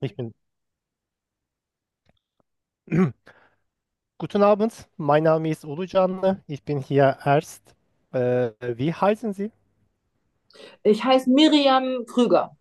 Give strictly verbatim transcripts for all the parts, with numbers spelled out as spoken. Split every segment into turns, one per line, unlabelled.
Ich bin. Guten Abend, mein Name ist Ulucanlı. Ich bin hier Arzt. Äh, wie heißen Sie?
Ich heiße Miriam Krüger.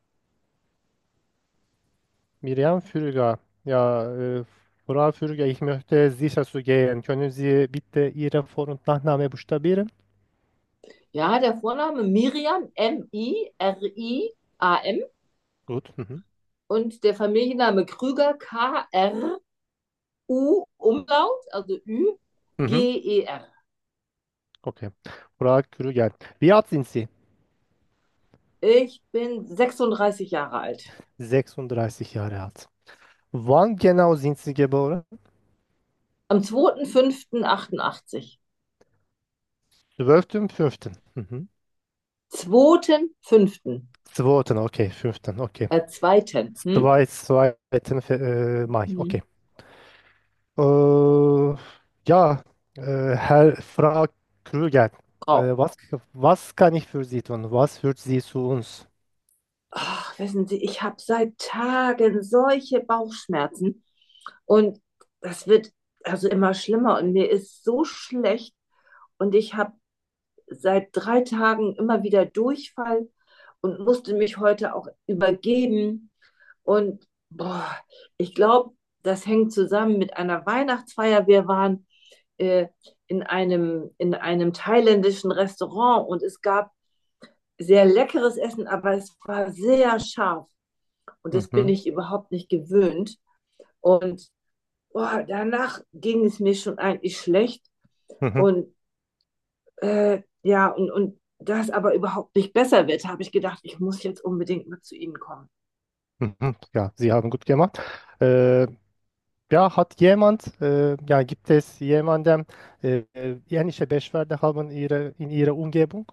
Miriam Fürger. Ja, äh, Frau Fürger, ich möchte sicher zu gehen. Können Sie bitte Ihre Vor- und Nachname buchstabieren?
Ja, der Vorname Miriam, M I R I A M
Gut. Mhm.
und der Familienname Krüger, K R U Umlaut, also Ü,
Mhm.
G E R.
Okay. Frau Krüger. Wie alt sind Sie?
Ich bin sechsunddreißig Jahre alt.
sechsunddreißig Jahre alt. Wann genau sind Sie geboren?
Am zweiten fünften achtundachtzig.
zwölften fünften Mhm.
zweiten fünften
zweiten Okay, fünften Okay.
Äh, zweiten. Hm?
zwei, zweiten Fe- äh, Mai,
Hm.
okay. Äh, ja, äh, Herr, Frau Krüger,
Frau.
äh, was, was kann ich für Sie tun? Was führt Sie zu uns?
Ach, wissen Sie, ich habe seit Tagen solche Bauchschmerzen und das wird also immer schlimmer und mir ist so schlecht und ich habe seit drei Tagen immer wieder Durchfall und musste mich heute auch übergeben. Und boah, ich glaube, das hängt zusammen mit einer Weihnachtsfeier. Wir waren äh, in einem, in einem thailändischen Restaurant und es gab sehr leckeres Essen, aber es war sehr scharf. Und das bin
Mhm,
ich überhaupt nicht gewöhnt. Und boah, danach ging es mir schon eigentlich schlecht.
mhm,
Und Äh, ja, und, und da es aber überhaupt nicht besser wird, habe ich gedacht, ich muss jetzt unbedingt mal zu Ihnen kommen.
mhm. Ja, Sie haben gut gemacht. Äh, ja, hat jemand, äh, ja, gibt es jemanden, äh, äh, ähnliche Beschwerde haben ihre, in Ihrer Umgebung?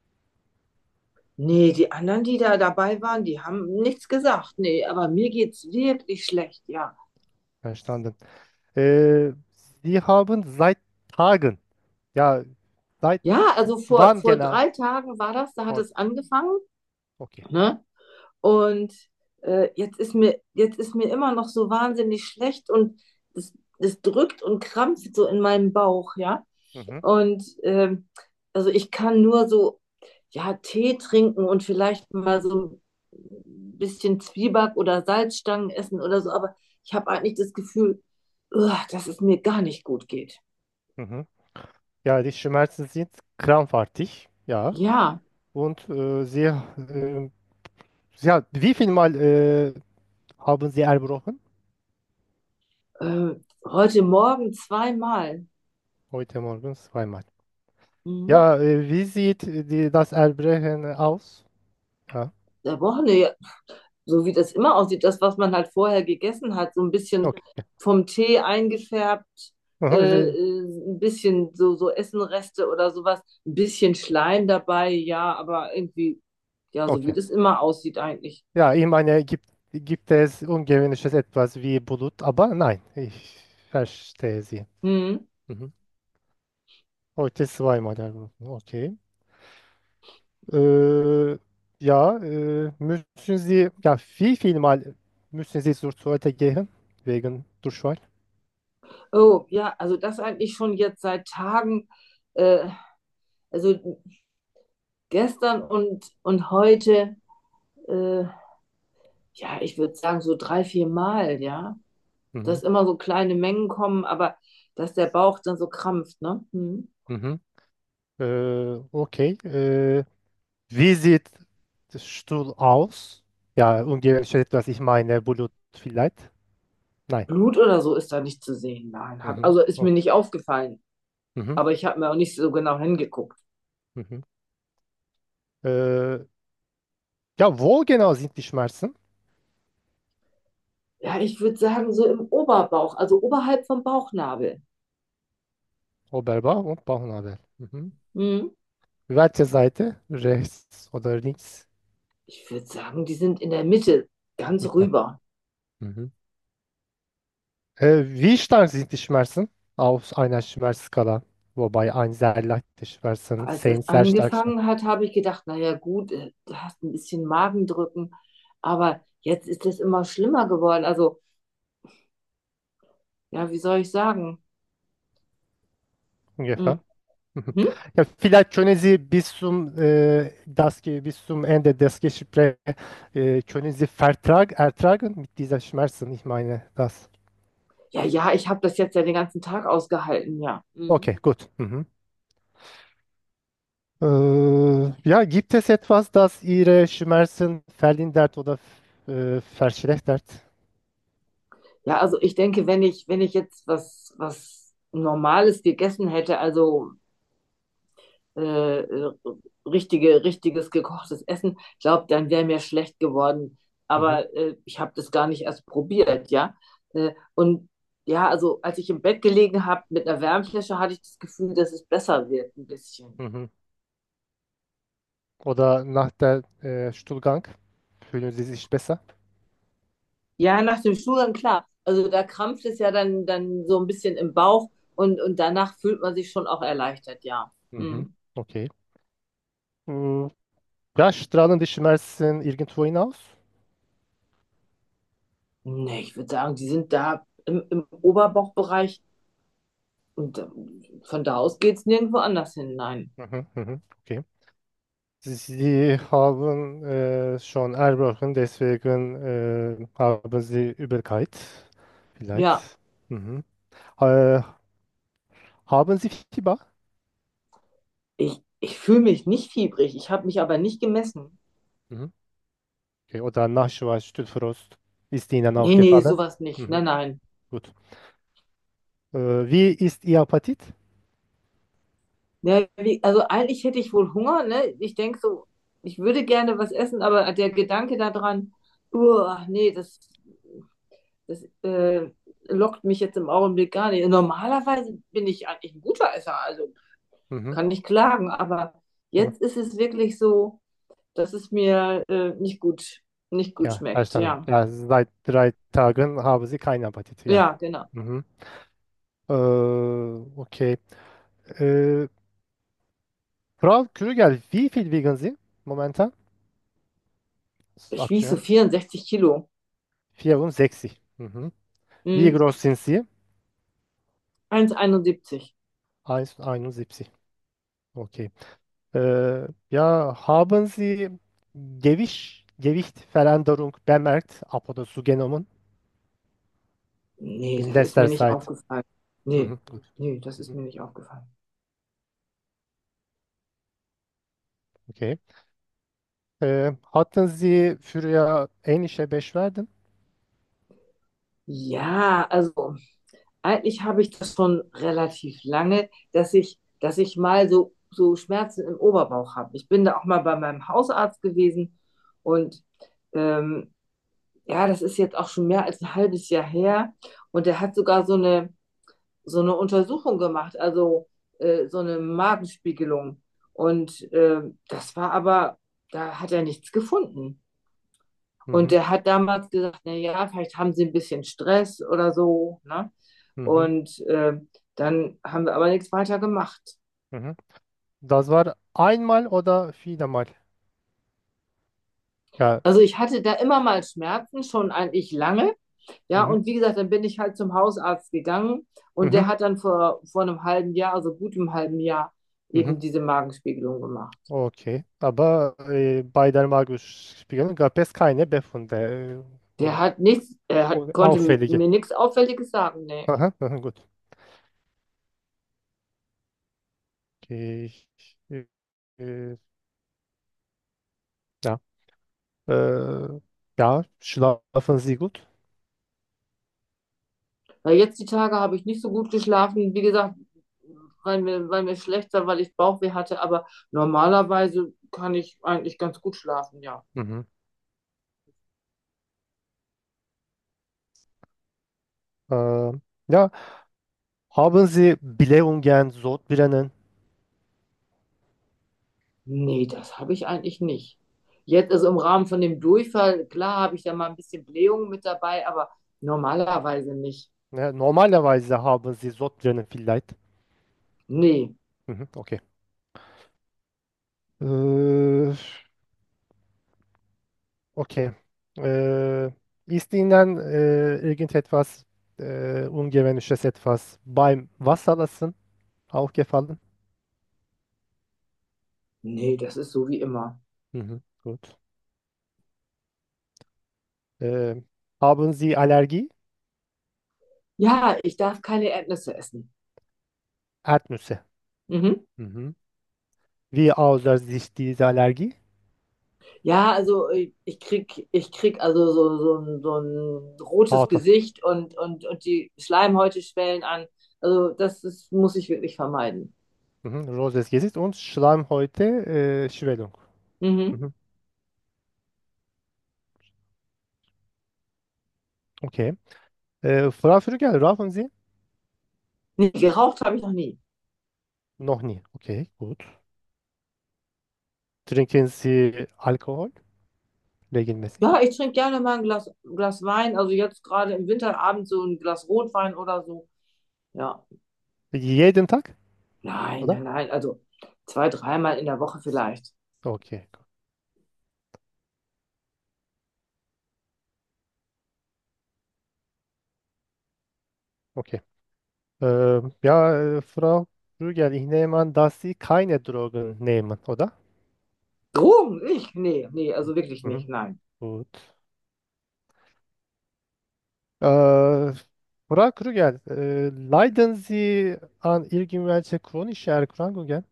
Nee, die anderen, die da dabei waren, die haben nichts gesagt. Nee, aber mir geht's wirklich schlecht, ja.
Verstanden. Äh, Sie haben seit Tagen, ja, seit
Ja, also vor,
wann
vor
genau?
drei Tagen war das, da hat
Oh,
es angefangen,
okay.
ne? Und äh, jetzt ist mir, jetzt ist mir immer noch so wahnsinnig schlecht und es, es drückt und krampft so in meinem Bauch, ja.
Mhm,
Und ähm, also ich kann nur so, ja, Tee trinken und vielleicht mal so ein bisschen Zwieback oder Salzstangen essen oder so, aber ich habe eigentlich das Gefühl, uah, dass es mir gar nicht gut geht.
mhm. Ja, die Schmerzen sind krampfartig, ja.
Ja,
Und äh, Sie, äh, ja, wie viel Mal äh, haben Sie erbrochen?
äh, heute Morgen zweimal.
Heute Morgen zweimal.
Mhm.
Ja, äh, wie sieht die, das Erbrechen aus? Ja,
Der Woche, so wie das immer aussieht, das, was man halt vorher gegessen hat, so ein bisschen
okay.
vom Tee eingefärbt, äh,
Aha, Sie-
äh, ein bisschen so, so Essenreste oder sowas, ein bisschen Schleim dabei, ja, aber irgendwie, ja, so wie
okay.
das immer aussieht eigentlich.
Ja, ich meine, gibt, gibt es ungewöhnliches etwas wie Blut, aber nein, ich verstehe Sie.
Hm.
Mhm. Heute zweimal erbrochen, okay. Äh, ja, äh, müssen Sie, ja, wie viel Mal müssen Sie zur Toilette gehen wegen Durchfall?
Oh, ja, also das eigentlich schon jetzt seit Tagen, äh, also gestern und, und heute, äh, ja, ich würde sagen so drei, vier Mal, ja,
Mhm.
dass immer so kleine Mengen kommen, aber dass der Bauch dann so krampft, ne? Hm.
Mhm. Äh, okay. Äh, wie sieht das Stuhl aus? Ja, ungefähr etwas, ich meine, Blut vielleicht? Nein.
Blut oder so ist da nicht zu sehen. Nein, hab,
Mhm.
also ist mir
Okay.
nicht aufgefallen.
Mhm.
Aber ich habe mir auch nicht so genau hingeguckt.
Mhm. Äh, ja, wo genau sind die Schmerzen?
Ja, ich würde sagen, so im Oberbauch, also oberhalb vom Bauchnabel.
Oberbauch und Bauchnabel. Mhm.
Hm.
Welche Seite? Rechts oder links?
Ich würde sagen, die sind in der Mitte, ganz
Mitte.
rüber.
Mhm. Äh, wie stark sind die Schmerzen auf einer Schmerzskala? Wobei ein sehr leichte Schmerzen,
Als
zehn
es
sehr stark Schmerzen.
angefangen hat, habe ich gedacht, naja gut, äh, du hast ein bisschen Magendrücken. Aber jetzt ist es immer schlimmer geworden. Also, ja, wie soll ich sagen?
ungefähr.
Mhm.
Mhm.
Hm?
Ja, vielleicht können Sie bis zum, äh, das, Ge- bis zum Ende des Gesprächs, äh, können Sie Vertrag ertragen mit dieser Schmerzen. Ich meine das.
Ja, ja, ich habe das jetzt ja den ganzen Tag ausgehalten, ja. Mhm.
Okay, gut. Mhm. Äh, ja, gibt es etwas, das Ihre Schmerzen verlindert oder äh, verschlechtert?
Ja, also ich denke, wenn ich, wenn ich jetzt was, was Normales gegessen hätte, also äh, äh, richtige, richtiges gekochtes Essen, glaube, dann wäre mir schlecht geworden.
Mhm.
Aber äh, ich habe das gar nicht erst probiert, ja. Äh, und ja, also als ich im Bett gelegen habe mit einer Wärmflasche, hatte ich das Gefühl, dass es besser wird, ein bisschen.
Mhm. Oder nach der äh, Stuhlgang fühlen Sie sich besser?
Ja, nach dem Stuhlgang, klar. Also da krampft es ja dann, dann so ein bisschen im Bauch und, und danach fühlt man sich schon auch erleichtert, ja.
Mhm.
Hm.
Okay. Äh, ja, strahlen die Schmerzen irgendwo hinaus?
Nee, ich würde sagen, die sind da im, im Oberbauchbereich und äh, von da aus geht es nirgendwo anders hin, nein.
Mhm. Mhm. Okay. Sie haben äh, schon erbrochen, deswegen äh, haben Sie Übelkeit. Vielleicht.
Ja,
Mhm. Äh, haben Sie Fieber?
ich, ich fühle mich nicht fiebrig, ich habe mich aber nicht gemessen.
Mhm. Okay. Oder Nachschweiß, Stützfrost. Ist Ihnen
Nee, nee,
aufgefallen?
sowas nicht.
Mhm.
Nein, nein.
Gut. Äh, wie ist Ihr Appetit?
Ja, wie, also eigentlich hätte ich wohl Hunger, ne? Ich denke so, ich würde gerne was essen, aber der Gedanke daran, uah, nee, das, das äh, lockt mich jetzt im Augenblick gar nicht. Normalerweise bin ich eigentlich ein guter Esser, also
Mhm.
kann nicht klagen, aber
Ja,
jetzt ist es wirklich so, dass es mir äh, nicht gut, nicht gut
ja,
schmeckt,
verstanden.
ja.
Ja, seit drei Tagen haben Sie keinen Appetit. Ja.
Ja, genau.
Mhm. Äh, okay. Äh, Frau Krüger, wie viel wiegen Sie momentan?
Ich wiege so
Aktuell?
vierundsechzig Kilo.
vierundsechzig. Mhm. Wie
Hm,
groß sind Sie?
eins Komma einundsiebzig.
eins Komma einundsiebzig. Okay. Äh, ja, haben Sie Gewicht, Gewichtveränderung bemerkt, ab oder zugenommen
Nee,
in
das ist mir
letzter
nicht
Zeit?
aufgefallen. Nee,
Mhm, gut.
nee, das ist
Mhm,
mir nicht aufgefallen.
okay. Äh, hatten Sie früher ähnliche Beschwerden?
Ja, also eigentlich habe ich das schon relativ lange, dass ich, dass ich mal so, so Schmerzen im Oberbauch habe. Ich bin da auch mal bei meinem Hausarzt gewesen und ähm, ja, das ist jetzt auch schon mehr als ein halbes Jahr her und der hat sogar so eine, so eine Untersuchung gemacht, also äh, so eine Magenspiegelung. Und äh, das war aber, da hat er nichts gefunden. Und
Mhm,
der hat damals gesagt, na ja, vielleicht haben sie ein bisschen Stress oder so, ne?
mhm,
Und äh, dann haben wir aber nichts weiter gemacht.
mhm. Das war einmal oder vielmal? Ja.
Also ich hatte da immer mal Schmerzen, schon eigentlich lange. Ja,
Mhm,
und wie gesagt, dann bin ich halt zum Hausarzt gegangen und
mhm,
der hat dann vor, vor einem halben Jahr, also gut einem halben Jahr,
mhm.
eben diese Magenspiegelung gemacht.
Okay. Aber äh, bei der Magenspiegelung gab es keine Befunde. Äh,
Der hat nichts, er hat,
äh,
konnte
auffällige.
mir nichts Auffälliges sagen, nee.
Aha, aha, gut. Okay. Äh, äh, ja. Äh, ja, schlafen Sie gut?
Weil jetzt die Tage habe ich nicht so gut geschlafen. Wie gesagt, weil mir, weil mir schlecht war, weil ich Bauchweh hatte. Aber normalerweise kann ich eigentlich ganz gut schlafen, ja.
Mhm. Äh, ja, haben Sie Blähungen, Sodbrennen?
Nee, das habe ich eigentlich nicht. Jetzt, also im Rahmen von dem Durchfall, klar habe ich da mal ein bisschen Blähung mit dabei, aber normalerweise nicht.
Ja, normalerweise haben Sie Sodbrennen vielleicht.
Nee.
Mhm, okay. Äh, okay. Äh, ist Ihnen äh, irgendetwas äh, Ungewöhnliches etwas beim Wasserlassen aufgefallen?
Nee, das ist so wie immer.
Mhm, gut. Äh, haben Sie Allergie?
Ja, ich darf keine Erdnüsse essen.
Erdnüsse.
Mhm.
Mhm. Wie äußert sich diese Allergie?
Ja, also ich, ich krieg, ich krieg also so, so, ein- so ein rotes
Haut.
Gesicht und, und, und die Schleimhäute schwellen an. Also das ist, muss ich wirklich vermeiden.
Mhm. Roses Gesicht und Schleimhäute, äh, Schwellung.
Mhm.
Mhm. Okay. Äh, Frau Frügel, rauchen Sie?
Nee, geraucht habe ich noch nie.
Noch nie. Okay, gut. Trinken Sie Alkohol regelmäßig?
Ja, ich trinke gerne mal ein Glas, Glas Wein. Also jetzt gerade im Winterabend so ein Glas Rotwein oder so. Ja,
Jeden Tag,
nein,
oder?
nein, nein. Also zwei, dreimal in der Woche vielleicht.
Okay, okay. Ähm, ja, äh, Frau Frügel, ich nehme an, dass Sie keine Drogen nehmen, oder?
Drogen? Ich? Nee, nee, also wirklich nicht,
Mhm.
nein.
Gut. Äh, Frau Krüger, äh, leiden Sie an irgendwelche chronischen Erkrankungen?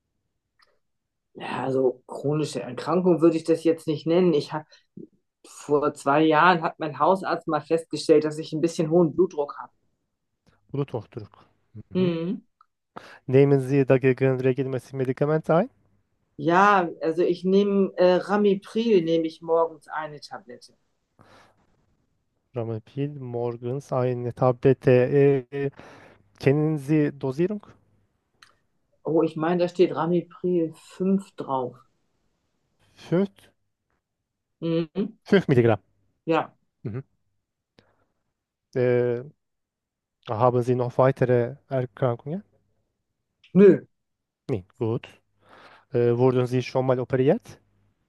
Ja, also chronische Erkrankung würde ich das jetzt nicht nennen. Ich habe vor zwei Jahren hat mein Hausarzt mal festgestellt, dass ich ein bisschen hohen Blutdruck habe.
Bluthochdruck. Mhm.
Mhm.
Nehmen Sie dagegen regelmäßig Medikamente ein?
Ja, also ich nehme äh, Ramipril, nehme ich morgens eine Tablette.
Ramapil, morgens eine Tablette. Äh, kennen Sie Dosierung?
Oh, ich meine, da steht Ramipril fünf drauf.
fünf,
Mhm.
fünf Milligramm.
Ja,
Mhm. Äh, haben Sie noch weitere Erkrankungen?
nö.
Nee, gut. Äh, wurden Sie schon mal operiert?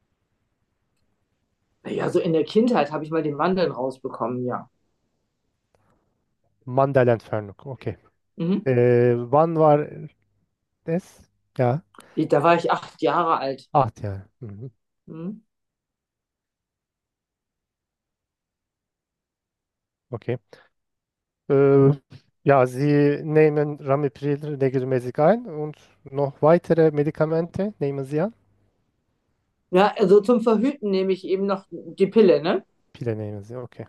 Ja, so in der Kindheit habe ich mal die Mandeln rausbekommen, ja.
Mandelentfernung, okay.
Mhm.
Äh, wann war es? Ja,
Ich- Da war ich acht Jahre alt.
acht Jahre. Mhm.
Mhm.
Okay. Äh, ja, Sie nehmen Ramipril regelmäßig ein und noch weitere Medikamente nehmen Sie an?
Ja, also zum Verhüten nehme ich eben noch die Pille, ne?
Pille nehmen Sie, okay.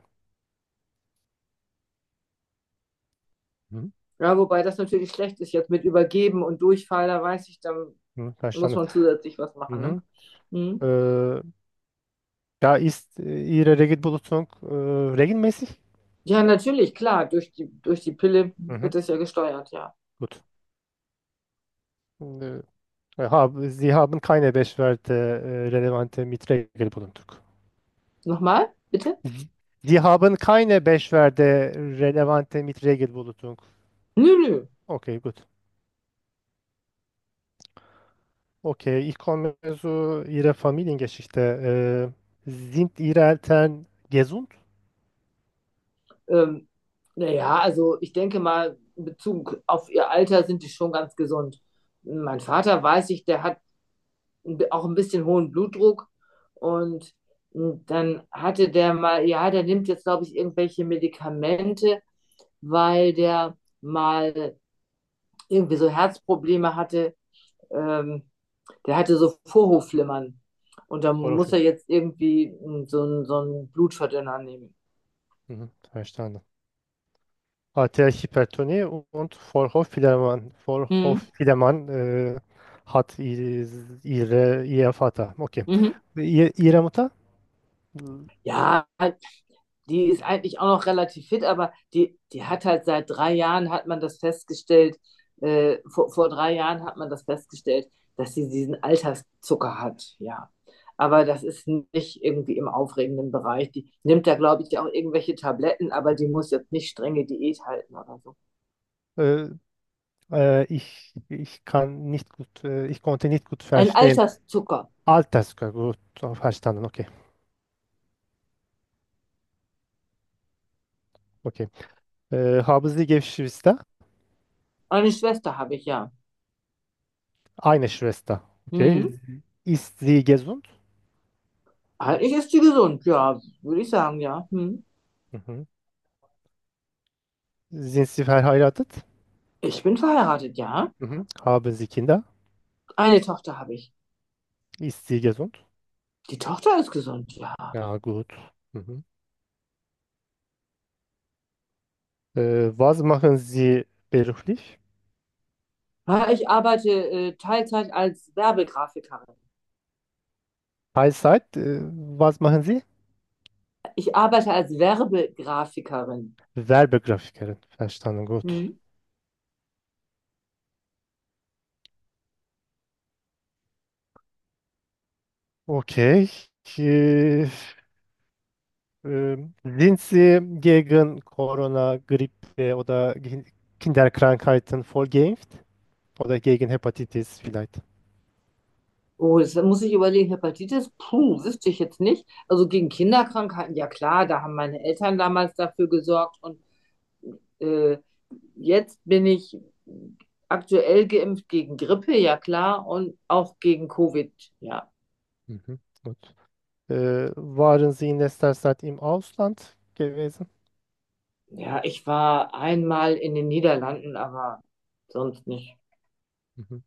Mhm.
Ja, wobei das natürlich schlecht ist jetzt mit Übergeben und Durchfall, da weiß ich, dann
Mhm,
muss
verstanden.
man zusätzlich was machen, ne?
Mhm.
Mhm.
Äh, ja, ist äh, Ihre Regelblutung äh, regelmäßig?
Ja, natürlich, klar, durch die, durch die Pille
Mhm.
wird das ja gesteuert, ja.
Gut. Äh, hab, Sie haben keine Beschwerde äh, relevante mit Regelblutung.
Nochmal, bitte?
Sie Sie haben keine Beschwerde relevante mit Regelblutung.
Nö, nö.
Okay, gut. Okay, ich komme zu Ihrer Familiengeschichte. Äh, sind Ihre Eltern gesund?
Ähm, naja, also ich denke mal, in Bezug auf ihr Alter sind die schon ganz gesund. Mein Vater weiß ich, der hat ein bi- auch ein bisschen hohen Blutdruck und mm, dann hatte der mal, ja, der nimmt jetzt, glaube ich, irgendwelche Medikamente, weil der mal irgendwie so Herzprobleme hatte. Ähm, Der hatte so Vorhofflimmern. Und da muss er
Voraufflimmern.
jetzt irgendwie mm, so einen so einen Blutverdünner nehmen.
Mhm, verstanden. Arterielle Hypertonie und Vorhofflimmern.
Mhm.
Vorhofflimmern äh, hat ihre, ihre, ihr Vater. Okay.
Mhm.
Ihr, ihre Mutter? Mhm.
Ja, die ist eigentlich auch noch relativ fit, aber die, die hat halt seit drei Jahren hat man das festgestellt, äh, vor, vor drei Jahren hat man das festgestellt, dass sie diesen Alterszucker hat, ja. Aber das ist nicht irgendwie im aufregenden Bereich. Die nimmt da, glaube ich, auch irgendwelche Tabletten, aber die muss jetzt nicht strenge Diät halten oder so.
Äh, äh, ich, ich kann nicht gut, äh, ich konnte nicht gut
Ein
verstehen.
Alterszucker.
Alterszucker, gut, verstanden, okay. Okay. Äh, haben Sie Geschwister?
Eine Schwester habe ich ja.
Eine Schwester.
Mhm.
Okay. Ist sie gesund?
Eigentlich ist sie gesund, ja, würde ich sagen, ja. Mhm.
Mhm. Sind Sie verheiratet?
Ich bin verheiratet, ja.
Mhm. Haben Sie Kinder?
Eine Tochter habe ich.
Ist sie gesund?
Die Tochter ist gesund, ja.
Ja, gut. Mhm. Äh, was machen Sie beruflich?
Ja, ich arbeite äh, Teilzeit als Werbegrafikerin.
Teilzeit? Äh, was machen Sie?
Ich arbeite als Werbegrafikerin.
Werbegráfikerin. Verstanden, gut.
Mhm.
Okay. Äh, äh, sind Sie gegen Corona, Grippe oder Ki- Kinderkrankheiten voll geimpft? Oder gegen Hepatitis vielleicht?
Oh, das muss ich überlegen. Hepatitis, puh, wüsste ich jetzt nicht. Also gegen Kinderkrankheiten, ja klar, da haben meine Eltern damals dafür gesorgt. Und äh, jetzt bin ich aktuell geimpft gegen Grippe, ja klar, und auch gegen Covid, ja.
Mhm, gut. Äh, waren Sie in letzter Zeit im Ausland gewesen?
Ja, ich war einmal in den Niederlanden, aber sonst nicht.
Mhm.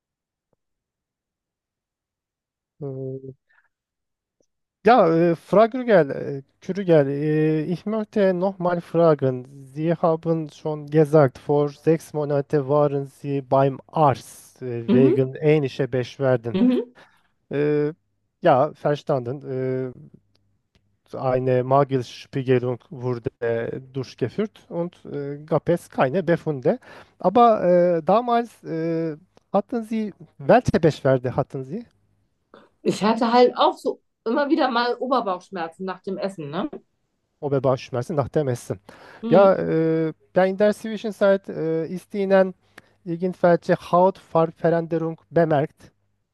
Äh, Ja, äh, Frau Krüger, äh, Krüger, äh, ich möchte nochmal fragen. Sie haben schon gesagt, vor sechs Monaten waren Sie beim Arzt äh,
Mhm,
wegen ähnlicher Beschwerden.
mhm.
Äh, ja, verstanden. Äh, eine Magenspiegelung wurde äh, durchgeführt und äh, gab es keine Befunde. Aber äh, damals äh, hatten Sie, welche Beschwerde hatten Sie?
Ich hatte halt auch so immer wieder mal Oberbauchschmerzen nach dem Essen, ne?
Oberbauchschmerzen nach dem Essen. Ja,
Mhm.
äh, ja, in der Zwischenzeit äh, ist Ihnen irgendwelche Hautfarbveränderung bemerkt?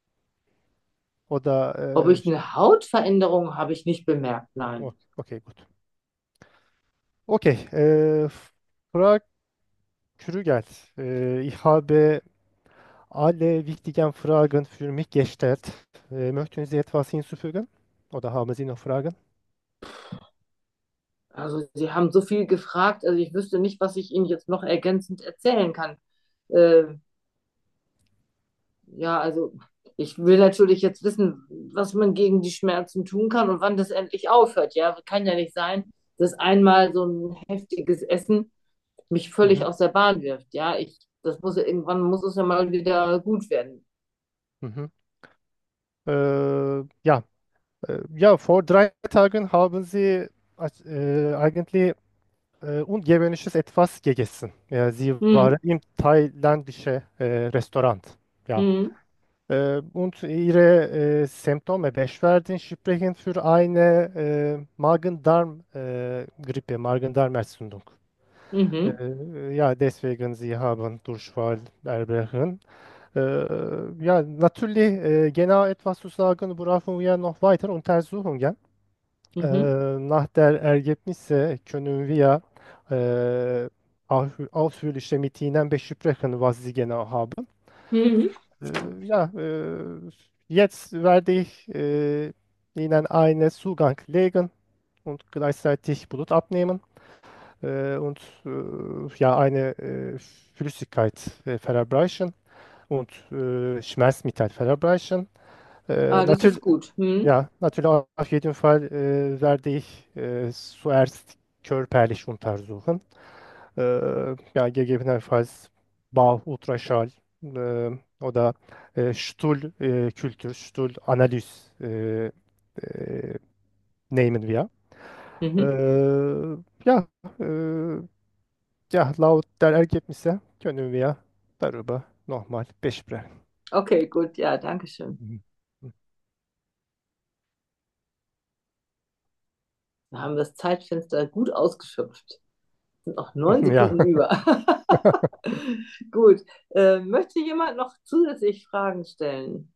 Oder,
Ob
äh,
ich eine Hautveränderung habe ich nicht bemerkt,
oh,
nein.
okay, gut. Okay, äh, Frau Krüger, äh, ich habe alle wichtigen Fragen für mich gestellt. Äh, möchten Sie etwas hinzufügen? Oder haben Sie noch Fragen?
Also Sie haben so viel gefragt, also ich wüsste nicht, was ich Ihnen jetzt noch ergänzend erzählen kann. Äh, ja, also ich will natürlich jetzt wissen, was man gegen die Schmerzen tun kann und wann das endlich aufhört. Ja, kann ja nicht sein, dass einmal so ein heftiges Essen mich völlig
Mhm,
aus der Bahn wirft. Ja, ich, das muss ja, irgendwann muss es ja mal wieder gut werden.
mhm. Äh, ja, äh, ja, vor drei Tagen haben Sie äh, eigentlich äh, ungewöhnliches etwas gegessen. Ja, sie
Hm,
waren im thailändischen äh, Restaurant. Ja.
hm,
Äh, und ihre äh, Symptome, Beschwerden sprechen für eine äh, Magen-Darm-Grippe, Magen-Darm-Entzündung.
mhm,
Äh, ja, deswegen sie haben Durchfall, Erbrechen. Äh, ja, natürlich, äh, genau etwas zu sagen, brauchen wir noch weitere Untersuchungen.
mhm,
Äh, nach der Ergebnisse können wir äh, au- ausführlich mit Ihnen besprechen, was Sie genau haben.
mhm,
Äh, ja, äh, jetzt werde ich äh, Ihnen einen Zugang legen und gleichzeitig Blut abnehmen äh, und äh, ja, eine äh, Flüssigkeit äh, verabreichen und äh, Schmerzmittel verabreichen. Äh,
ah, das ist
natürlich,
gut. Hm,
ja, natürlich auf jeden Fall äh, werde ich äh, zuerst körperlich untersuchen. Äh, ja, gegebenenfalls Bauch-Ultraschall äh, oder äh, Stuhlkultur, äh, Kultur, Stuhlanalyse äh, äh, nehmen wir.
mhm.
Äh, ja, äh, ja, laut der Ergebnisse können wir darüber nochmal besprechen.
Okay, gut, ja, danke schön.
Mhm.
Wir haben das Zeitfenster gut ausgeschöpft. Sind noch neun
Ja.
Sekunden über. Gut. Äh, möchte jemand noch zusätzlich Fragen stellen?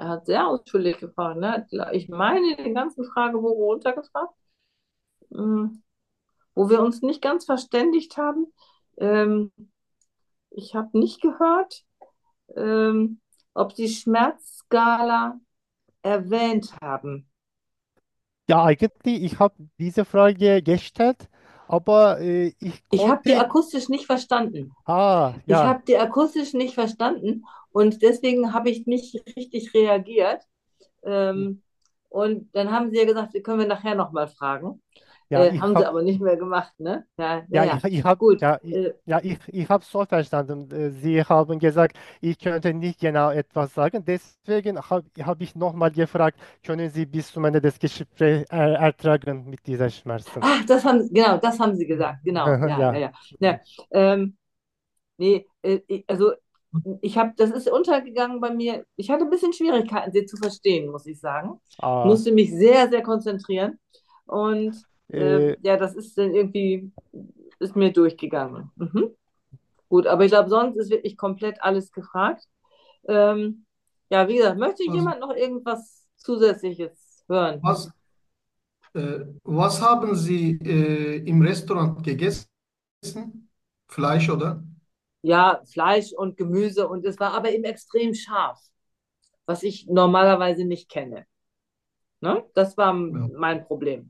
Er hat sehr ausführlich gefragt, ne? Ich meine, den ganzen Fragebogen runtergefragt, mm, wo wir uns nicht ganz verständigt haben. Ähm, ich habe nicht gehört, ähm, ob Sie Schmerzskala erwähnt haben.
Ja, eigentlich, ich habe diese Frage gestellt, aber äh, ich
Ich habe die
konnte,
akustisch nicht verstanden.
ah,
Ich
ja,
habe die akustisch nicht verstanden und deswegen habe ich nicht richtig reagiert. Ähm, und dann haben sie ja gesagt, können wir nachher nochmal fragen.
ja,
Äh,
ich
haben sie
habe,
aber nicht mehr gemacht, ne? Ja, ja,
ja, ich,
ja.
ich habe,
Gut.
ja, ich,
Äh,
ja, ich, ich habe so verstanden. Äh, Sie haben gesagt, ich könnte nicht genau etwas sagen. Deswegen habe hab ich nochmal gefragt, können Sie bis zum Ende des Gesprächs er, ertragen mit dieser Schmerzen?
ach, das haben, genau, das haben sie gesagt. Genau, ja, ja,
Ja.
ja. Ja, ähm, nee, äh, ich- also ich habe, das ist untergegangen bei mir. Ich hatte ein bisschen Schwierigkeiten, sie zu verstehen, muss ich sagen.
Ah,
Musste mich sehr, sehr konzentrieren. Und äh,
äh,
ja, das ist dann irgendwie, ist mir durchgegangen. Mhm. Gut, aber ich glaube, sonst ist wirklich komplett alles gefragt. Ähm, ja, wie gesagt, möchte
Also,
jemand noch irgendwas Zusätzliches hören?
was, äh, was haben Sie äh, im Restaurant gegessen? Fleisch, oder?
Ja, Fleisch und Gemüse und es war aber eben extrem scharf, was ich normalerweise nicht kenne. Ne? Das war
Ja.
mein Problem.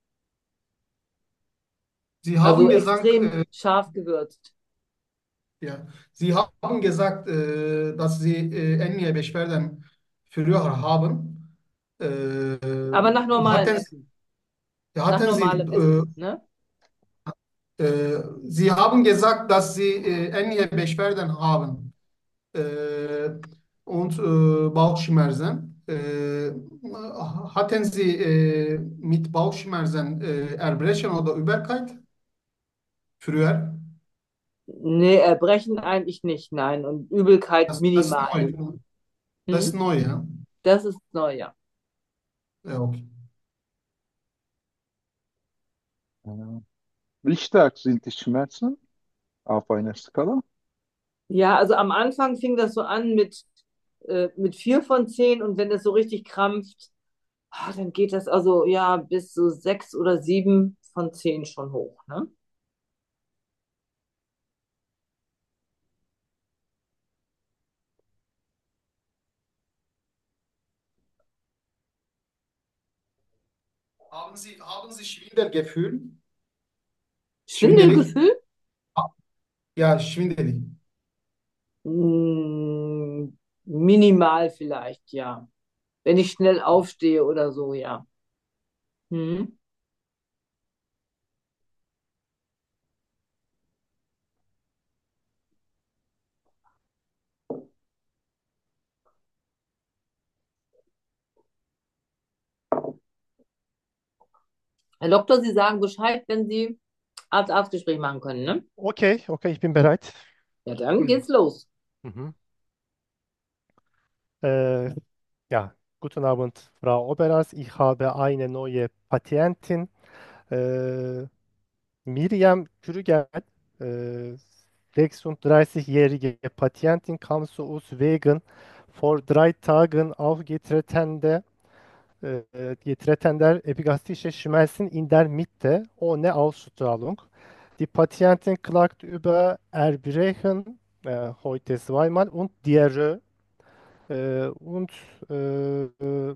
Sie haben
Also
gesagt,
extrem
äh,
scharf gewürzt.
ja, Sie haben gesagt, äh, dass Sie äh, einige Beschwerden früher haben. Äh,
Aber nach normalem
hatten,
Essen. Nach
hatten Sie,
normalem
äh,
Essen. Ne?
äh, Sie haben gesagt, dass Sie äh, einige Beschwerden haben äh, und äh, Bauchschmerzen. Äh, hatten Sie äh, mit Bauchschmerzen äh, Erbrechen oder Übelkeit früher?
Nee, Erbrechen eigentlich nicht, nein. Und Übelkeit
Das, das ist
minimal.
neu. Das ist
Mhm.
neu, ja.
Das ist neu, ja.
Ja, okay.
Äh, Wie stark sind die Schmerzen auf einer Skala?
Ja, also am Anfang fing das so an mit, äh, mit vier von zehn und wenn es so richtig krampft, ah, dann geht das also ja bis so sechs oder sieben von zehn schon hoch, ne?
Haben Sie, haben Sie Schwindelgefühl? Schwindelig?
Schwindelgefühl?
Ja, schwindelig.
Mm, minimal vielleicht, ja. Wenn ich schnell aufstehe oder so, ja. Hm. Herr Doktor, Sie sagen Bescheid, wenn Sie Arzt-Arzt-Gespräch machen können, ne?
okay, okay, ich bin bereit.
Ja, dann
Ja.
geht's los.
Mhm. Äh, ja, guten Abend, Frau Oberas. Ich habe eine neue Patientin, äh, Miriam Krüger, äh, sechsunddreißig-jährige Patientin, kam zu uns wegen vor drei Tagen aufgetretene, äh, getretener epigastische Schmerzen in der Mitte ohne Ausstrahlung. Die Patientin klagt über Erbrechen, äh, heute zweimal, und Diarrhoe. Äh, und äh, äh,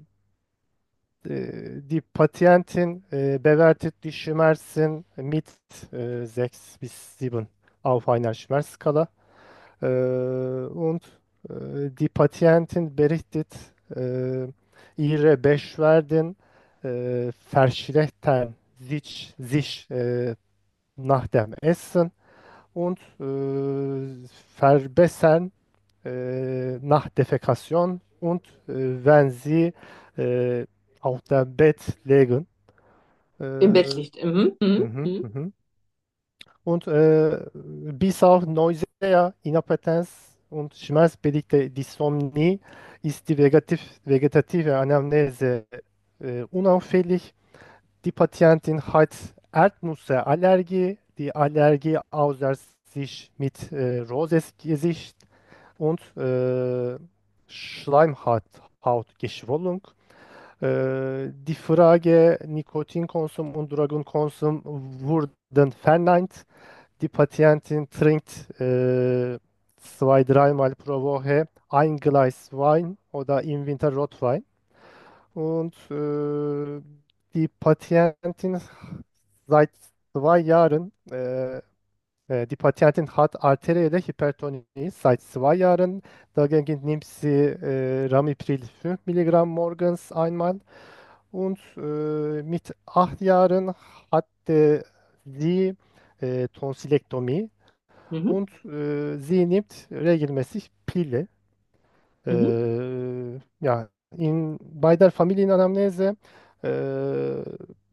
die Patientin äh, bewertet die Schmerzen mit äh, sechs bis sieben auf einer Schmerzskala. Äh, und äh, die Patientin berichtet, äh, ihre Beschwerden äh, verschlechtern sich, sich äh, nach dem Essen und äh, verbessern äh, nach Defekation und äh, wenn sie äh, auf dem Bett liegen. Äh,
Im Bett liegt. Mhm, mhm,
mhm,
mhm.
mhm. Und äh, bis auf Nausea, Inappetenz und schmerzbedingte Dysomnie ist die vegetativ, vegetative Anamnese äh, unauffällig. Die Patientin hat Erdnussallergie. Die Allergie äußert sich mit äh, roses Gesicht und äh, Schleimhaut Hautgeschwüllung. Äh, die Frage Nikotinkonsum und Drogenkonsum wurden verneint. Die Patientin trinkt äh, zwei, dreimal pro Woche ein Glas Wein oder im Winter Rotwein. Und äh, die Patientin seit zwei Jahren, äh, äh, die Patientin hat arterielle Hypertonie seit zwei Jahren. Dagegen nimmt sie äh, Ramipril fünf Milligramm morgens einmal. Und äh, mit acht Jahren hatte sie äh, Tonsillektomie
Mhm.
und äh, sie nimmt regelmäßig Pille.
Mhm.
Äh, ja, in, bei der Familienanamnese, äh,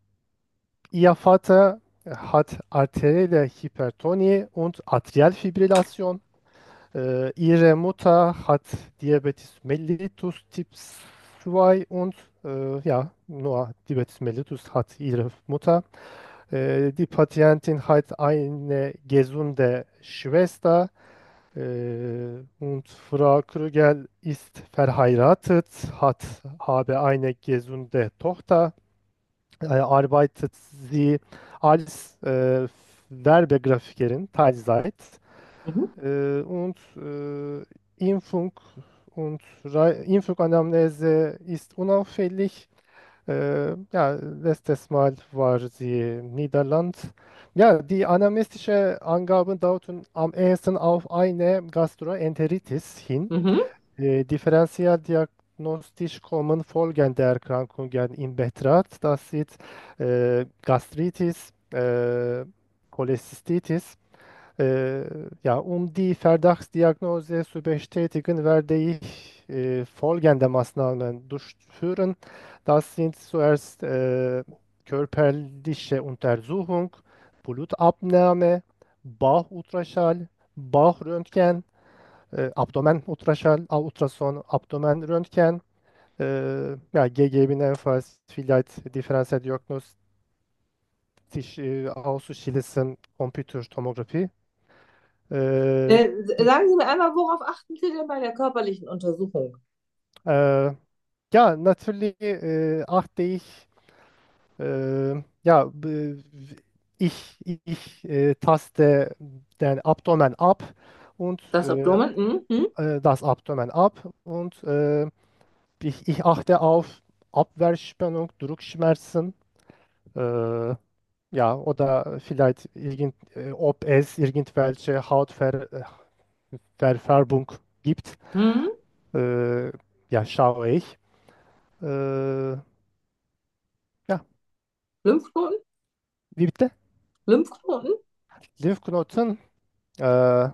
ihr Vater hat arterielle Hypertonie und Atrialfibrillation. Äh, ihre Mutter hat Diabetes mellitus Typ zwei und äh, ja, nur Diabetes mellitus hat ihre Mutter. Äh, die Patientin hat eine gesunde Schwester äh, und Frau Krügel ist verheiratet, hat habe eine gesunde Tochter, äh, arbeitet sie als äh, Werbografikerin Teilzeit.
Mhm.
Äh, und äh, Impfung und Rei- Impfunganamnese ist unauffällig. Äh, ja, letztes Mal war sie in Niederland. Ja, die anamnestische Angaben deuten am ehesten auf eine Gastroenteritis hin.
Mhm.
Äh, differenzialdiagnostisch kommen folgende Erkrankungen in Betracht. Das sind äh, Gastritis, äh, Cholecystitis. Äh, ja, um die Verdachtsdiagnose zu bestätigen, werde ich äh, folgende Maßnahmen durchführen. Das sind zuerst äh, körperliche Untersuchung, Blutabnahme, Bauchultraschall, Bauchröntgen, äh, Abdomen-Ultraschall, äh, Ultrason, Abdomenröntgen, äh, ja, gegebenenfalls vielleicht Differentialdiagnostisch äh, auszuschließen, Computertomographie. Äh,
Äh, sagen Sie mir einmal, worauf achten Sie denn bei der körperlichen Untersuchung?
äh, ja, natürlich äh, achte ich, äh, ja, b- ich, ich äh, taste den Abdomen ab und
Das
äh,
Abdomen? Mhm. Mhm.
äh, das Abdomen ab und äh, ich, ich achte auf Abwehrspannung, Druckschmerzen, äh, ja, oder vielleicht irgend, äh, ob es irgendwelche Hautverfärbung gibt,
Mhm.
äh, ja, schaue ich. Äh, ja,
Lymphknoten?
wie bitte?
Lymphknoten?
Lymphknoten, äh,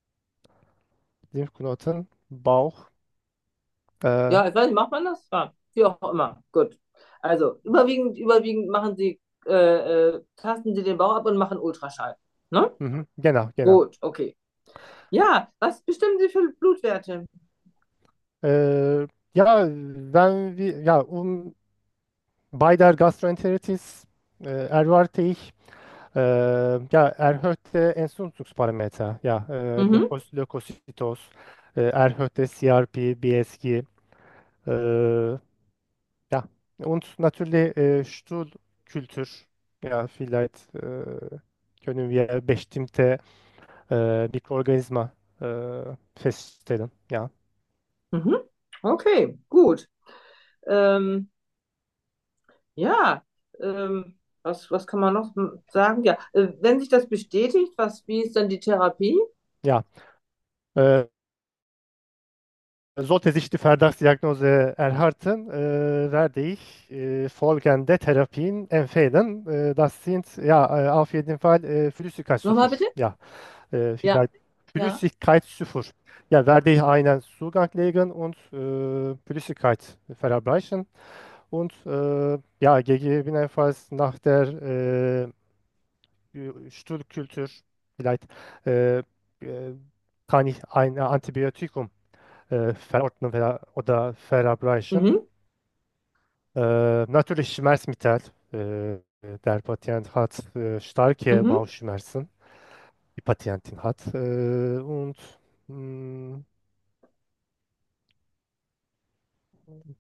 Lymphknoten, Bauch, äh,
Ja, ich weiß nicht, macht man das? Ja, wie auch immer. Gut. Also überwiegend, überwiegend machen Sie, äh, äh, tasten Sie den Bauch ab und machen Ultraschall. Ne?
mhm, genau, genau.
Gut, okay. Ja, was bestimmen Sie für Blutwerte?
Äh, ja, wenn wir, ja, um bei der Gastroenteritis äh, erwarte ich äh, ja, erhöhte Entzündungsparameter, ja, äh,
Mhm.
Leukos Leukozytos, äh, erhöhte C R P, B S G, äh, ja, und natürlich äh, Stuhlkultur, ja, vielleicht äh, können wir bestimmte äh, Mikroorganismen äh, feststellen, ja.
Mhm. Okay, gut. Ähm, ja, ähm, was, was kann man noch sagen? Ja, äh, wenn sich das bestätigt, was, wie ist dann die Therapie?
Ja, äh, sollte sich die Verdachtsdiagnose erhärten, äh, werde ich äh, folgende Therapien empfehlen. Äh, das sind ja äh, auf jeden Fall äh, Flüssigkeitszufuhr.
Nochmal bitte?
Ja, äh,
Ja,
vielleicht
ja.
Flüssigkeitszufuhr. Ja, werde ich einen Zugang legen und äh, Flüssigkeit verabreichen. Und äh, ja, gegebenenfalls nach der äh, Stuhlkultur vielleicht äh, äh, kann ich ein Antibiotikum äh, verordnen ver- oder verabreichen.
Mhm.
Äh, natürlich Schmerzmittel. Äh, der Patient hat äh, starke
Mhm.
Bauchschmerzen. Die Patientin hat. Äh, und mh,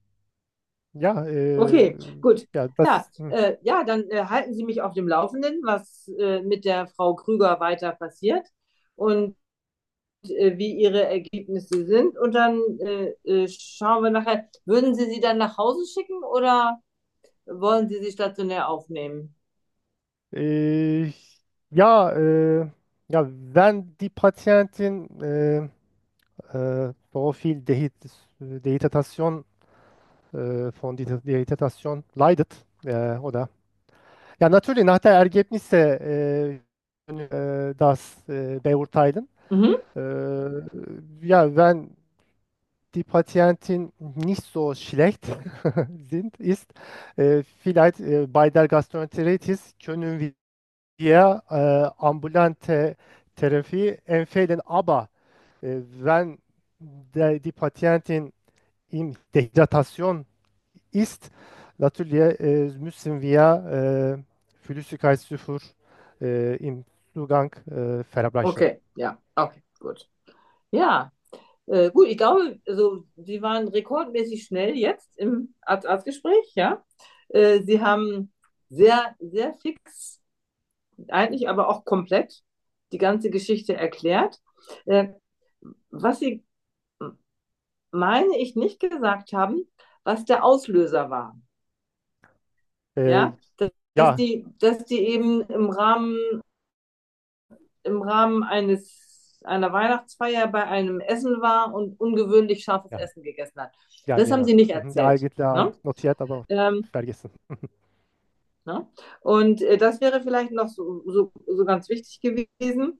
Ja, äh,
Okay, gut.
ja, das
Ja,
ist, hm.
äh, ja, dann äh, halten Sie mich auf dem Laufenden, was äh, mit der Frau Krüger weiter passiert und äh, wie Ihre Ergebnisse sind. Und dann äh, äh, schauen wir nachher, würden Sie sie dann nach Hause schicken oder wollen Sie sie stationär aufnehmen?
Äh, ja, äh, ja, wenn die Patientin äh, äh, so viel Dehyd Dehydratation äh, von Dehy- Dehydratation leidet äh, oder ja natürlich nach der Ergebnisse äh, äh, das äh, beurteilen.
Mhm.
Äh, ja, wenn die Patientin nicht so schlecht sind, ist äh, vielleicht äh, bei der Gastroenteritis können wir wir äh, ambulante Therapie empfehlen, aber äh, wenn der, die Patientin in Dehydratation ist, natürlich äh, müssen wir äh, Flüssigkeitszufuhr äh, im Zugang äh, verabreichen.
Okay, ja, okay, gut. Ja, äh, gut, ich glaube, also, Sie waren rekordmäßig schnell jetzt im Arzt-Arzt-Gespräch, ja. Äh, Sie haben sehr, sehr fix, eigentlich aber auch komplett die ganze Geschichte erklärt. Äh, was Sie, meine ich, nicht gesagt haben, was der Auslöser war.
Äh,
Ja, dass, dass
ja,
die, dass die eben im Rahmen, im Rahmen eines, einer Weihnachtsfeier bei einem Essen war und ungewöhnlich scharfes
ja,
Essen gegessen hat.
ja,
Das haben
genau.
Sie nicht
Mhm. Ja,
erzählt.
eigentlich ja,
Ne?
notiert, aber
Ähm,
vergessen.
ne? Und äh, das wäre vielleicht noch so, so, so ganz wichtig gewesen.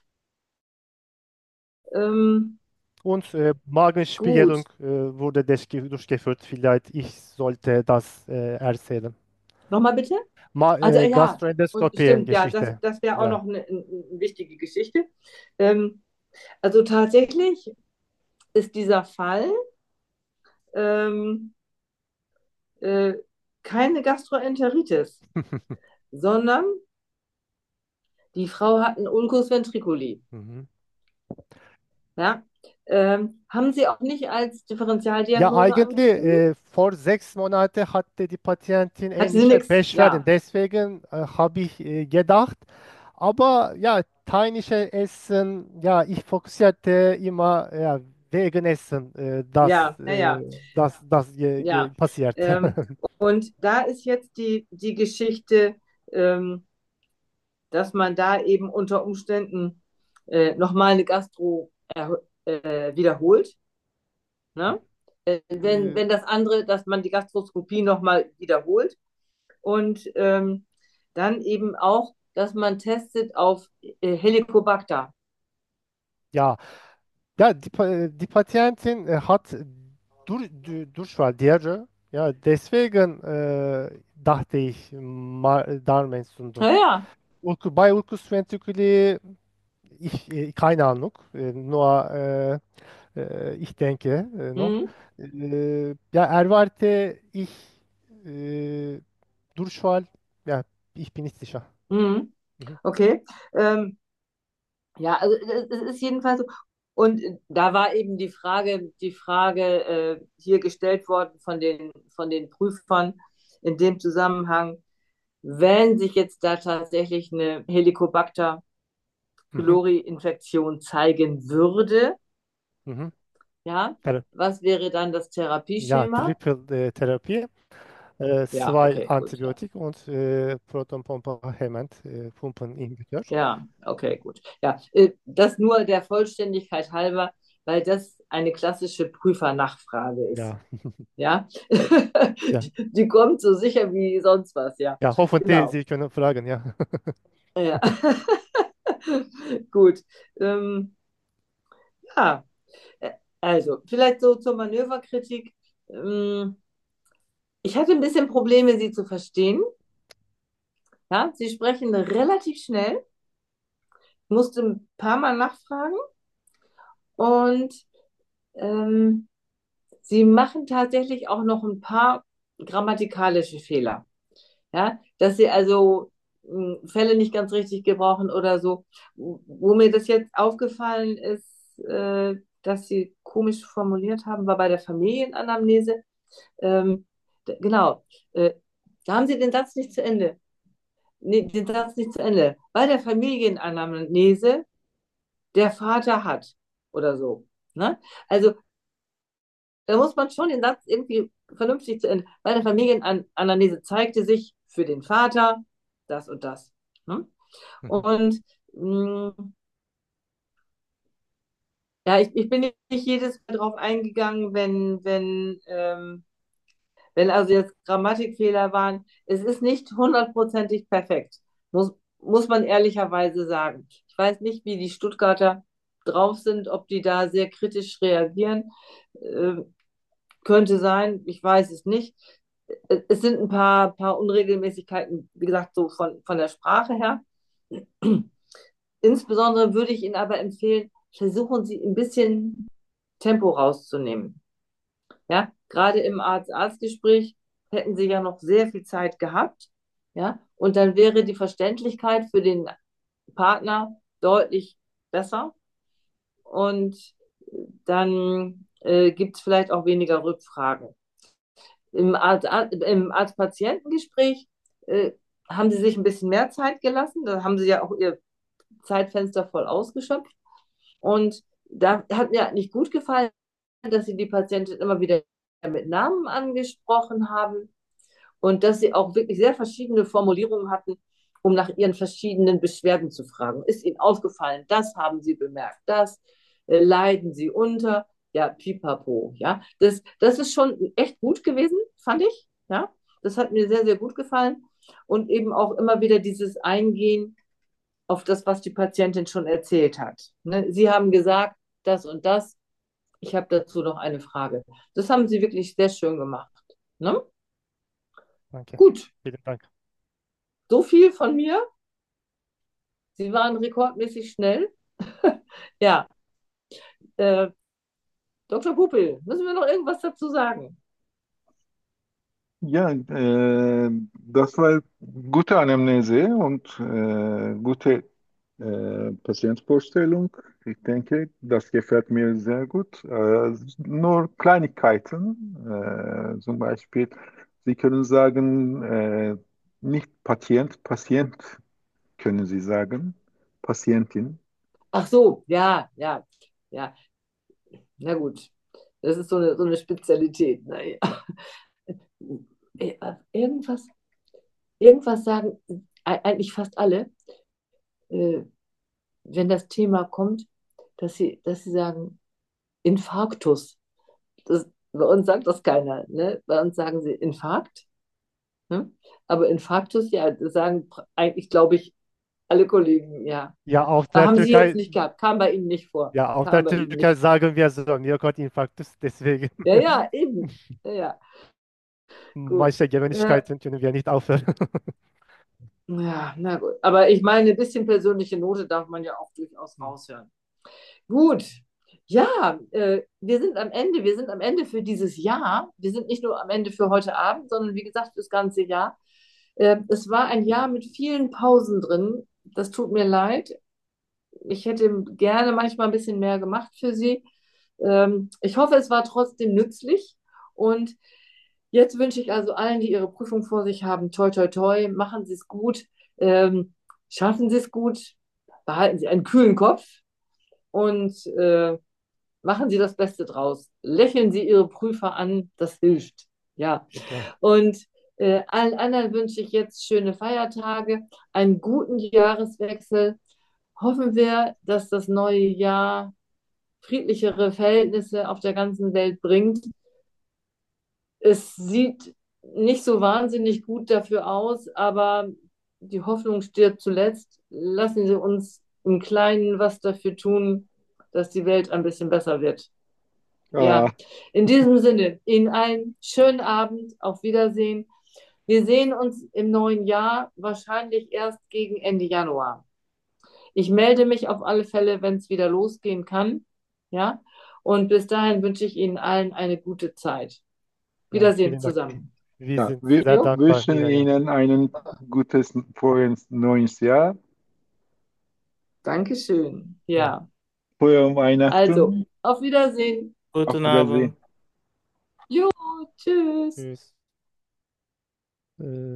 Ähm,
Und äh, Magenspiegelung
gut.
äh, wurde durchge- durchgeführt. Vielleicht ich sollte das äh, erzählen.
Nochmal bitte?
Ma
Also
äh,
ja, und stimmt, ja, das,
Gastroendoskopie-Geschichte.
das wäre auch
Ja.
noch eine, eine wichtige Geschichte. Ähm, also tatsächlich ist dieser Fall ähm, äh, keine Gastroenteritis, sondern die Frau hat einen Ulcus ventriculi.
Mhm.
Ja? Ähm, haben Sie auch nicht als
Ja,
Differentialdiagnose
eigentlich
angegeben?
äh, vor sechs Monaten hatte die Patientin
Hatte sie
ähnliche
nichts?
Beschwerden.
Ja,
Deswegen äh, habe ich äh, gedacht, aber ja, thainische Essen, ja, ich fokussierte immer ja, wegen Essen, äh, das,
ja,
äh,
naja,
das, das ge ge
ja.
passiert.
Ähm, und da ist jetzt die, die Geschichte, ähm, dass man da eben unter Umständen äh, nochmal eine Gastro äh, äh, wiederholt. Ne? Äh, wenn,
Äh,
wenn das andere, dass man die Gastroskopie nochmal wiederholt und ähm, dann eben auch, dass man testet auf äh, Helicobacter.
ja, ja, die, Pa- die Patientin äh, hat Dur Du- Durchfall, Diarrhoe. Ja, deswegen äh, dachte ich, Ma Darmentzündung.
Ja, ja.
Ulku, bei Ulkus Ventriculi, ich, äh, keine Ahnung, äh, nur äh, äh, ich denke äh, noch.
Mhm.
Äh, ja, erwarte ich äh, Durchfall, ja, ich bin nicht sicher.
Mhm.
Mhm.
Okay. Ähm, ja, also es es ist jedenfalls so. Und äh, da war eben die Frage, die Frage äh, hier gestellt worden von den, von den Prüfern in dem Zusammenhang, wenn sich jetzt da tatsächlich eine Helicobacter
Mhm.
pylori-Infektion zeigen würde,
Mhm.
ja,
Ter-
was wäre dann das
Ja,
Therapieschema?
Triple-Therapie. Äh,
Ja,
zwei
okay, gut, ja.
Antibiotik und äh, Protonpumpe Hemend, äh, Pumpeninhibitor.
Ja, okay, gut. Ja, äh, das nur der Vollständigkeit halber, weil das eine klassische Prüfernachfrage ist.
Ja,
Ja,
ja,
die kommt so sicher wie sonst was, ja.
ja, hoffentlich
Genau.
Sie können fragen, ja.
Ja. Gut. Ähm, ja, äh, also vielleicht so zur Manöverkritik. Ähm, ich hatte ein bisschen Probleme, Sie zu verstehen. Ja, Sie sprechen relativ schnell. Ich musste ein paar Mal nachfragen und ähm, Sie machen tatsächlich auch noch ein paar grammatikalische Fehler. Ja, dass Sie also mh, Fälle nicht ganz richtig gebrauchen oder so. Wo mir das jetzt aufgefallen ist, äh, dass Sie komisch formuliert haben, war bei der Familienanamnese. Ähm, D- Genau. Äh, da haben Sie den Satz nicht zu Ende. Nee, den Satz nicht zu Ende. Bei der Familienanamnese, der Vater hat oder so. Ne? Also da muss man schon den Satz irgendwie vernünftig zu Ende. Bei der Familienanamnese zeigte sich für den Vater das und das. Ne?
Mhm.
Und mh, ja, ich, ich bin nicht jedes Mal drauf eingegangen, wenn, wenn, ähm, wenn also jetzt Grammatikfehler waren. Es ist nicht hundertprozentig perfekt, muss, muss man ehrlicherweise sagen. Ich weiß nicht, wie die Stuttgarter drauf sind, ob die da sehr kritisch reagieren. Ähm, könnte sein, ich weiß es nicht. Äh, Es sind ein paar, paar Unregelmäßigkeiten, wie gesagt, so von, von der Sprache her. Insbesondere würde ich Ihnen aber empfehlen, versuchen Sie ein bisschen Tempo rauszunehmen. Ja, gerade im Arzt-Arzt-Gespräch hätten Sie ja noch sehr viel Zeit gehabt. Ja, und dann wäre die Verständlichkeit für den Partner deutlich besser. Und dann äh, gibt es vielleicht auch weniger Rückfragen. Im Arzt, im Arzt-Patientengespräch äh, haben Sie sich ein bisschen mehr Zeit gelassen. Da haben Sie ja auch Ihr Zeitfenster voll ausgeschöpft. Und da hat mir nicht gut gefallen, dass Sie die Patientin immer wieder mit Namen angesprochen haben und dass Sie auch wirklich sehr verschiedene Formulierungen hatten, um nach Ihren verschiedenen Beschwerden zu fragen. Ist Ihnen aufgefallen, das haben Sie bemerkt, das äh, leiden Sie unter, ja, pipapo, ja. Das, das ist schon echt gut gewesen, fand ich, ja. Das hat mir sehr, sehr gut gefallen. Und eben auch immer wieder dieses Eingehen auf das, was die Patientin schon erzählt hat. Ne? Sie haben gesagt, das und das. Ich habe dazu noch eine Frage. Das haben Sie wirklich sehr schön gemacht. Ne?
Danke.
Gut,
Vielen Dank.
so viel von mir. Sie waren rekordmäßig schnell. Ja, äh, Doktor Pupil, müssen wir noch irgendwas dazu sagen?
Ja, äh, das war gute Anamnese und äh, gute äh, Patientvorstellung. Ich denke, das gefällt mir sehr gut. Äh, nur Kleinigkeiten, äh, zum Beispiel, Sie können sagen, äh, nicht Patient, Patient können Sie sagen, Patientin.
Ach so, ja, ja, ja. Na gut, das ist so eine, so eine Spezialität. Naja. Irgendwas, irgendwas sagen e- eigentlich fast alle, äh, wenn das Thema kommt, dass sie, dass sie sagen, Infarktus. Das, bei uns sagt das keiner. Ne? Bei uns sagen sie Infarkt. Ne? Aber Infarktus, ja, das sagen eigentlich, glaube ich, alle Kollegen, ja.
Ja, auf
Aber
der
haben Sie jetzt
Türkei,
nicht gehabt, kam bei Ihnen nicht vor.
ja, auf
Kam
der
bei Ihnen
Türkei
nicht.
sagen wir so Myokardinfarktus, deswegen.
Ja, ja, eben. Ja, ja, gut.
Manche
Ja,
Gewöhnlichkeiten können wir nicht aufhören.
ja, na gut. Aber ich meine, ein bisschen persönliche Note darf man ja auch durchaus raushören. Gut. Ja, äh, wir sind am Ende. Wir sind am Ende für dieses Jahr. Wir sind nicht nur am Ende für heute Abend, sondern wie gesagt, für das ganze Jahr. Äh, es war ein Jahr mit vielen Pausen drin. Das tut mir leid. Ich hätte gerne manchmal ein bisschen mehr gemacht für Sie. Ähm, ich hoffe, es war trotzdem nützlich. Und jetzt wünsche ich also allen, die ihre Prüfung vor sich haben, toi, toi, toi, machen Sie es gut, ähm, schaffen Sie es gut, behalten Sie einen kühlen Kopf und äh, machen Sie das Beste draus. Lächeln Sie Ihre Prüfer an, das hilft. Ja.
Okay.
Und äh, allen anderen wünsche ich jetzt schöne Feiertage, einen guten Jahreswechsel. Hoffen wir, dass das neue Jahr friedlichere Verhältnisse auf der ganzen Welt bringt. Es sieht nicht so wahnsinnig gut dafür aus, aber die Hoffnung stirbt zuletzt. Lassen Sie uns im Kleinen was dafür tun, dass die Welt ein bisschen besser wird. Ja,
Ah,
in diesem Sinne, Ihnen einen schönen Abend, auf Wiedersehen. Wir sehen uns im neuen Jahr, wahrscheinlich erst gegen Ende Januar. Ich melde mich auf alle Fälle, wenn es wieder losgehen kann. Ja, und bis dahin wünsche ich Ihnen allen eine gute Zeit.
Ja,
Wiedersehen
vielen Dank.
zusammen.
Wir
ja,
sind
wir
sehr
Jo,
dankbar.
wünschen
Wiederhören.
Ihnen ein gutes frohes neues Jahr.
Dankeschön.
Ja.
Ja,
Frohe
also,
Weihnachten.
auf Wiedersehen.
Auf
Guten
Wiedersehen.
Abend.
Jo, tschüss.
Tschüss. Äh,